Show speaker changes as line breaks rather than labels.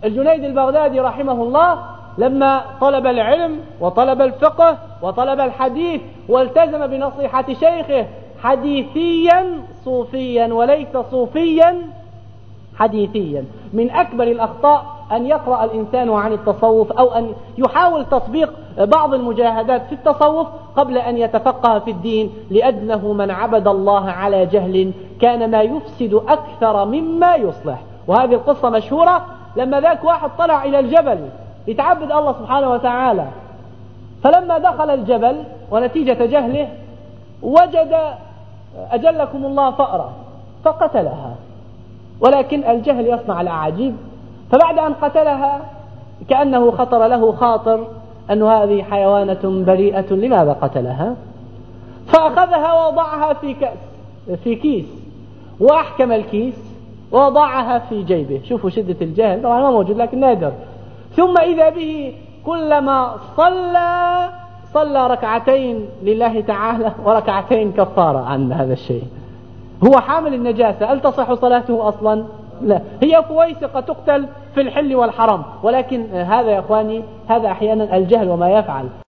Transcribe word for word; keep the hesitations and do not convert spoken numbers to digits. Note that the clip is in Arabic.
الجنيد البغدادي رحمه الله لما طلب العلم وطلب الفقه وطلب الحديث والتزم بنصيحة شيخه حديثيا صوفيا وليس صوفيا حديثيا، من أكبر الأخطاء أن يقرأ الإنسان عن التصوف أو أن يحاول تطبيق بعض المجاهدات في التصوف قبل أن يتفقه في الدين، لأنه من عبد الله على جهل كان ما يفسد أكثر مما يصلح. وهذه القصة مشهورة، لما ذاك واحد طلع إلى الجبل يتعبد الله سبحانه وتعالى، فلما دخل الجبل ونتيجة جهله وجد أجلكم الله فأرة فقتلها، ولكن الجهل يصنع الأعاجيب. فبعد أن قتلها كأنه خطر له خاطر أن هذه حيوانة بريئة، لماذا قتلها؟ فأخذها ووضعها في كأس في كيس، وأحكم الكيس ووضعها في جيبه. شوفوا شدة الجهل، طبعا ما موجود لكن نادر. ثم إذا به كلما صلى صلى ركعتين لله تعالى وركعتين كفارة عن هذا الشيء. هو حامل النجاسة، هل تصح صلاته أصلا؟ لا، هي فويسقة تقتل في الحل والحرام. ولكن هذا يا أخواني، هذا أحيانا الجهل وما يفعل.